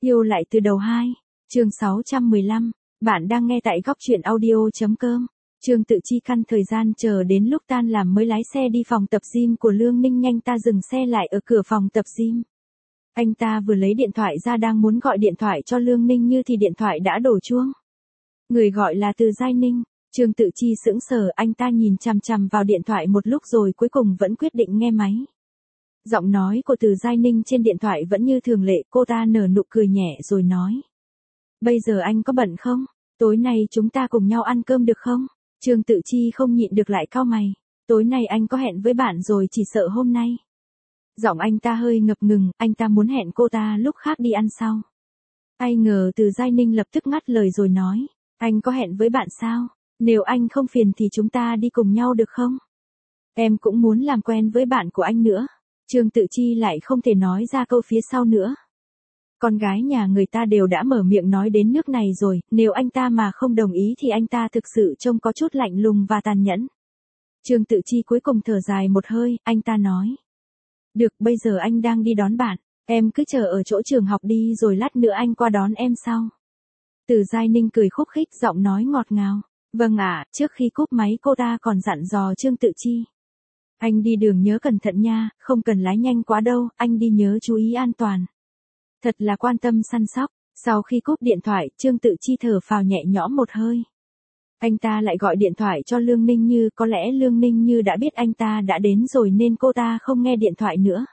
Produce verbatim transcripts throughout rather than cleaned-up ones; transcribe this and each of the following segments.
Yêu lại từ đầu hai, chương sáu trăm mười lăm, bạn đang nghe tại góc truyện audio.com. Trương Tự Chi căn thời gian chờ đến lúc tan làm mới lái xe đi phòng tập gym của Lương Ninh. Nhanh ta dừng xe lại ở cửa phòng tập gym. Anh ta vừa lấy điện thoại ra đang muốn gọi điện thoại cho Lương Ninh Như thì điện thoại đã đổ chuông. Người gọi là Từ Giai Ninh. Trương Tự Chi sững sờ, anh ta nhìn chằm chằm vào điện thoại một lúc rồi cuối cùng vẫn quyết định nghe máy. Giọng nói của Từ Giai Ninh trên điện thoại vẫn như thường lệ, cô ta nở nụ cười nhẹ rồi nói. Bây giờ anh có bận không? Tối nay chúng ta cùng nhau ăn cơm được không? Trương Tự Chi không nhịn được lại cau mày. Tối nay anh có hẹn với bạn rồi, chỉ sợ hôm nay. Giọng anh ta hơi ngập ngừng, anh ta muốn hẹn cô ta lúc khác đi ăn sau. Ai ngờ Từ Giai Ninh lập tức ngắt lời rồi nói. Anh có hẹn với bạn sao? Nếu anh không phiền thì chúng ta đi cùng nhau được không? Em cũng muốn làm quen với bạn của anh nữa. Trương Tự Chi lại không thể nói ra câu phía sau nữa. Con gái nhà người ta đều đã mở miệng nói đến nước này rồi, nếu anh ta mà không đồng ý thì anh ta thực sự trông có chút lạnh lùng và tàn nhẫn. Trương Tự Chi cuối cùng thở dài một hơi, anh ta nói. Được, bây giờ anh đang đi đón bạn, em cứ chờ ở chỗ trường học đi rồi lát nữa anh qua đón em sau. Từ Giai Ninh cười khúc khích, giọng nói ngọt ngào. Vâng ạ, trước khi cúp máy cô ta còn dặn dò Trương Tự Chi. Anh đi đường nhớ cẩn thận nha, không cần lái nhanh quá đâu, anh đi nhớ chú ý an toàn. Thật là quan tâm săn sóc. Sau khi cúp điện thoại, Trương Tự Chi thở phào nhẹ nhõm một hơi. Anh ta lại gọi điện thoại cho Lương Ninh Như, có lẽ Lương Ninh Như đã biết anh ta đã đến rồi nên cô ta không nghe điện thoại nữa.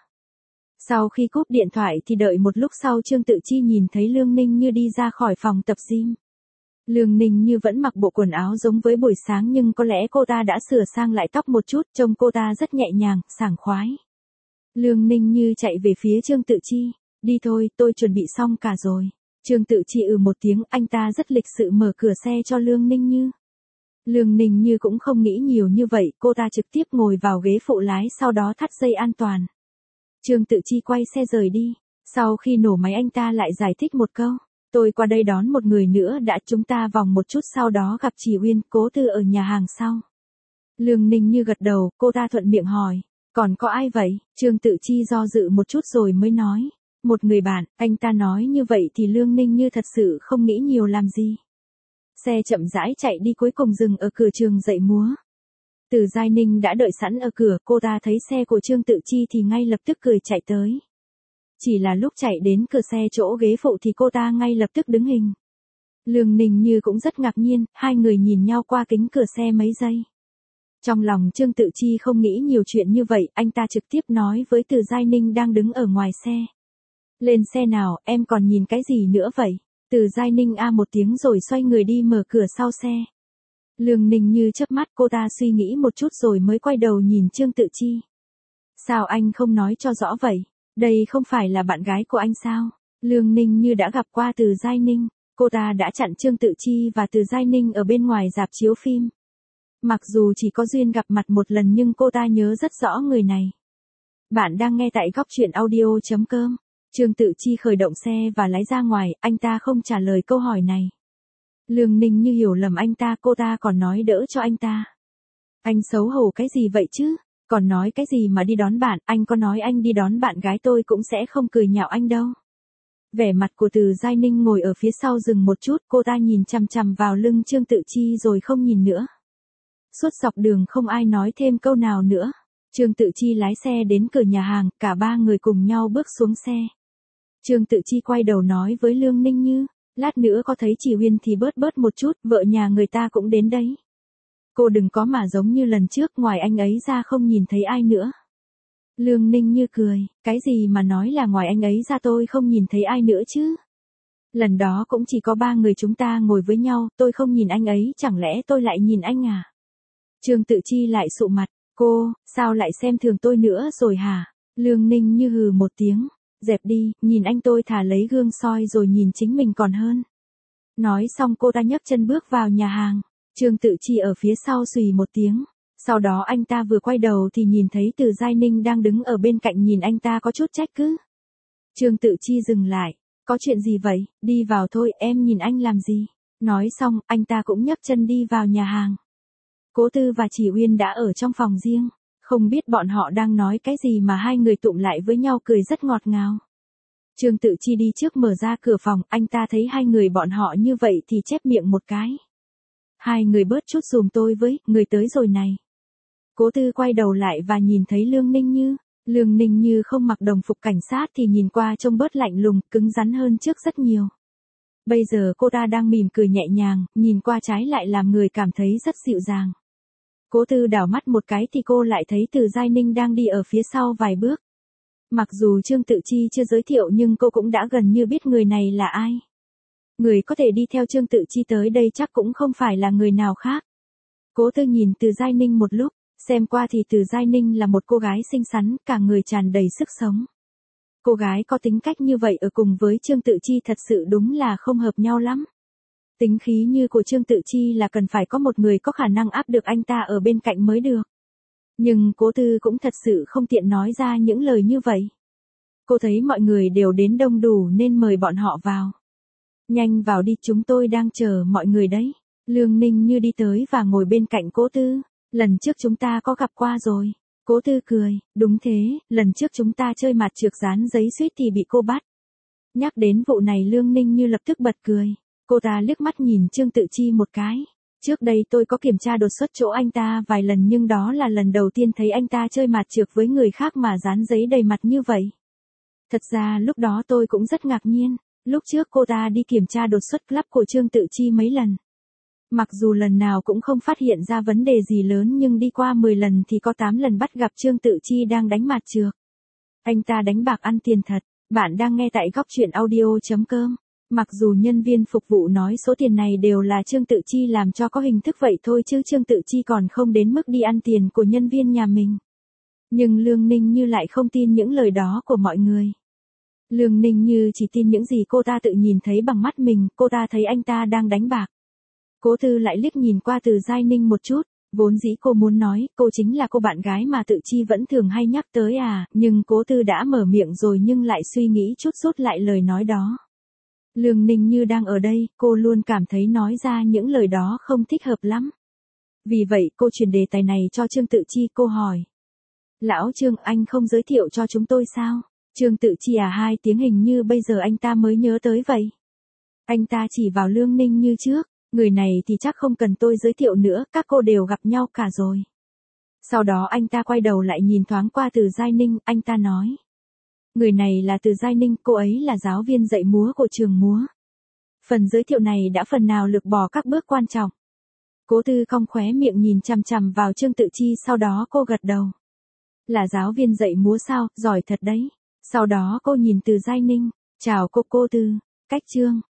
Sau khi cúp điện thoại thì đợi một lúc sau Trương Tự Chi nhìn thấy Lương Ninh Như đi ra khỏi phòng tập gym. Lương Ninh Như vẫn mặc bộ quần áo giống với buổi sáng nhưng có lẽ cô ta đã sửa sang lại tóc một chút, trông cô ta rất nhẹ nhàng, sảng khoái. Lương Ninh Như chạy về phía Trương Tự Chi. Đi thôi, tôi chuẩn bị xong cả rồi. Trương Tự Chi ừ một tiếng, anh ta rất lịch sự mở cửa xe cho Lương Ninh Như. Lương Ninh Như cũng không nghĩ nhiều như vậy, cô ta trực tiếp ngồi vào ghế phụ lái sau đó thắt dây an toàn. Trương Tự Chi quay xe rời đi. Sau khi nổ máy anh ta lại giải thích một câu. Tôi qua đây đón một người nữa đã, chúng ta vòng một chút sau đó gặp chị Uyên, Cố Tư ở nhà hàng sau. Lương Ninh Như gật đầu, cô ta thuận miệng hỏi. Còn có ai vậy? Trương Tự Chi do dự một chút rồi mới nói. Một người bạn, anh ta nói như vậy thì Lương Ninh Như thật sự không nghĩ nhiều làm gì. Xe chậm rãi chạy đi cuối cùng dừng ở cửa trường dạy múa. Từ Giai Ninh đã đợi sẵn ở cửa, cô ta thấy xe của Trương Tự Chi thì ngay lập tức cười chạy tới. Chỉ là lúc chạy đến cửa xe chỗ ghế phụ thì cô ta ngay lập tức đứng hình. Lương Ninh Như cũng rất ngạc nhiên, hai người nhìn nhau qua kính cửa xe mấy giây. Trong lòng Trương Tự Chi không nghĩ nhiều chuyện như vậy, anh ta trực tiếp nói với Từ Giai Ninh đang đứng ở ngoài xe. Lên xe nào, em còn nhìn cái gì nữa vậy? Từ Giai Ninh a một tiếng rồi xoay người đi mở cửa sau xe. Lương Ninh Như chớp mắt, cô ta suy nghĩ một chút rồi mới quay đầu nhìn Trương Tự Chi. Sao anh không nói cho rõ vậy? Đây không phải là bạn gái của anh sao? Lương Ninh Như đã gặp qua Từ Giai Ninh, cô ta đã chặn Trương Tự Chi và Từ Giai Ninh ở bên ngoài rạp chiếu phim. Mặc dù chỉ có duyên gặp mặt một lần nhưng cô ta nhớ rất rõ người này. Bạn đang nghe tại góc truyện audio.com. Trương Tự Chi khởi động xe và lái ra ngoài, anh ta không trả lời câu hỏi này. Lương Ninh Như hiểu lầm anh ta, cô ta còn nói đỡ cho anh ta. Anh xấu hổ cái gì vậy chứ? Còn nói cái gì mà đi đón bạn, anh có nói anh đi đón bạn gái tôi cũng sẽ không cười nhạo anh đâu. Vẻ mặt của Từ Giai Ninh ngồi ở phía sau dừng một chút, cô ta nhìn chằm chằm vào lưng Trương Tự Chi rồi không nhìn nữa. Suốt dọc đường không ai nói thêm câu nào nữa. Trương Tự Chi lái xe đến cửa nhà hàng, cả ba người cùng nhau bước xuống xe. Trương Tự Chi quay đầu nói với Lương Ninh Như, lát nữa có thấy chị Uyên thì bớt bớt một chút, vợ nhà người ta cũng đến đấy. Cô đừng có mà giống như lần trước, ngoài anh ấy ra không nhìn thấy ai nữa. Lương Ninh Như cười, cái gì mà nói là ngoài anh ấy ra tôi không nhìn thấy ai nữa chứ? Lần đó cũng chỉ có ba người chúng ta ngồi với nhau, tôi không nhìn anh ấy, chẳng lẽ tôi lại nhìn anh à? Trương Tự Chi lại sụ mặt, cô, sao lại xem thường tôi nữa rồi hả? Lương Ninh Như hừ một tiếng, dẹp đi, nhìn anh tôi thà lấy gương soi rồi nhìn chính mình còn hơn. Nói xong cô ta nhấc chân bước vào nhà hàng. Trương Tự Chi ở phía sau xùy một tiếng. Sau đó anh ta vừa quay đầu thì nhìn thấy Từ Giai Ninh đang đứng ở bên cạnh nhìn anh ta có chút trách cứ. Trương Tự Chi dừng lại. Có chuyện gì vậy? Đi vào thôi, em nhìn anh làm gì? Nói xong, anh ta cũng nhấc chân đi vào nhà hàng. Cố Tư và Chỉ Uyên đã ở trong phòng riêng. Không biết bọn họ đang nói cái gì mà hai người tụm lại với nhau cười rất ngọt ngào. Trương Tự Chi đi trước mở ra cửa phòng, anh ta thấy hai người bọn họ như vậy thì chép miệng một cái. Hai người bớt chút dùm tôi với, người tới rồi này. Cố Tư quay đầu lại và nhìn thấy Lương Ninh Như. Lương Ninh Như không mặc đồng phục cảnh sát thì nhìn qua trông bớt lạnh lùng, cứng rắn hơn trước rất nhiều. Bây giờ cô ta đang mỉm cười nhẹ nhàng, nhìn qua trái lại làm người cảm thấy rất dịu dàng. Cố Tư đảo mắt một cái thì cô lại thấy Từ Giai Ninh đang đi ở phía sau vài bước. Mặc dù Trương Tự Chi chưa giới thiệu nhưng cô cũng đã gần như biết người này là ai. Người có thể đi theo Trương Tự Chi tới đây chắc cũng không phải là người nào khác. Cố Tư nhìn Từ Giai Ninh một lúc, xem qua thì Từ Giai Ninh là một cô gái xinh xắn, cả người tràn đầy sức sống. Cô gái có tính cách như vậy ở cùng với Trương Tự Chi thật sự đúng là không hợp nhau lắm. Tính khí như của Trương Tự Chi là cần phải có một người có khả năng áp được anh ta ở bên cạnh mới được. Nhưng Cố Tư cũng thật sự không tiện nói ra những lời như vậy. Cô thấy mọi người đều đến đông đủ nên mời bọn họ vào. Nhanh vào đi, chúng tôi đang chờ mọi người đấy. Lương Ninh Như đi tới và ngồi bên cạnh Cố Tư. Lần trước chúng ta có gặp qua rồi. Cố Tư cười, đúng thế, lần trước chúng ta chơi mặt trượt dán giấy suýt thì bị cô bắt. Nhắc đến vụ này Lương Ninh Như lập tức bật cười. Cô ta liếc mắt nhìn Trương Tự Chi một cái. Trước đây tôi có kiểm tra đột xuất chỗ anh ta vài lần nhưng đó là lần đầu tiên thấy anh ta chơi mặt trượt với người khác mà dán giấy đầy mặt như vậy. Thật ra lúc đó tôi cũng rất ngạc nhiên. Lúc trước cô ta đi kiểm tra đột xuất club của Trương Tự Chi mấy lần. Mặc dù lần nào cũng không phát hiện ra vấn đề gì lớn nhưng đi qua mười lần thì có tám lần bắt gặp Trương Tự Chi đang đánh mặt trượt. Anh ta đánh bạc ăn tiền thật. Bạn đang nghe tại góc truyện audio chấm com. Mặc dù nhân viên phục vụ nói số tiền này đều là Trương Tự Chi làm cho có hình thức vậy thôi chứ Trương Tự Chi còn không đến mức đi ăn tiền của nhân viên nhà mình. Nhưng Lương Ninh Như lại không tin những lời đó của mọi người. Lương Ninh Như chỉ tin những gì cô ta tự nhìn thấy bằng mắt mình, cô ta thấy anh ta đang đánh bạc. Cố Tư lại liếc nhìn qua Từ Giai Ninh một chút, vốn dĩ cô muốn nói, cô chính là cô bạn gái mà Tự Chi vẫn thường hay nhắc tới à, nhưng Cố Tư đã mở miệng rồi nhưng lại suy nghĩ chút rút lại lời nói đó. Lương Ninh Như đang ở đây, cô luôn cảm thấy nói ra những lời đó không thích hợp lắm. Vì vậy cô chuyển đề tài này cho Trương Tự Chi, cô hỏi. Lão Trương, anh không giới thiệu cho chúng tôi sao? Trương Tự Chi à, hai tiếng hình như bây giờ anh ta mới nhớ tới vậy. Anh ta chỉ vào Lương Ninh Như trước, người này thì chắc không cần tôi giới thiệu nữa, các cô đều gặp nhau cả rồi. Sau đó anh ta quay đầu lại nhìn thoáng qua Từ Giai Ninh, anh ta nói. Người này là Từ Giai Ninh, cô ấy là giáo viên dạy múa của trường múa. Phần giới thiệu này đã phần nào lược bỏ các bước quan trọng. Cố Tư cong khóe miệng nhìn chằm chằm vào Trương Tự Chi, sau đó cô gật đầu. Là giáo viên dạy múa sao, giỏi thật đấy. Sau đó cô nhìn Từ Giai Ninh, chào cô Cô Tư, cách Trương.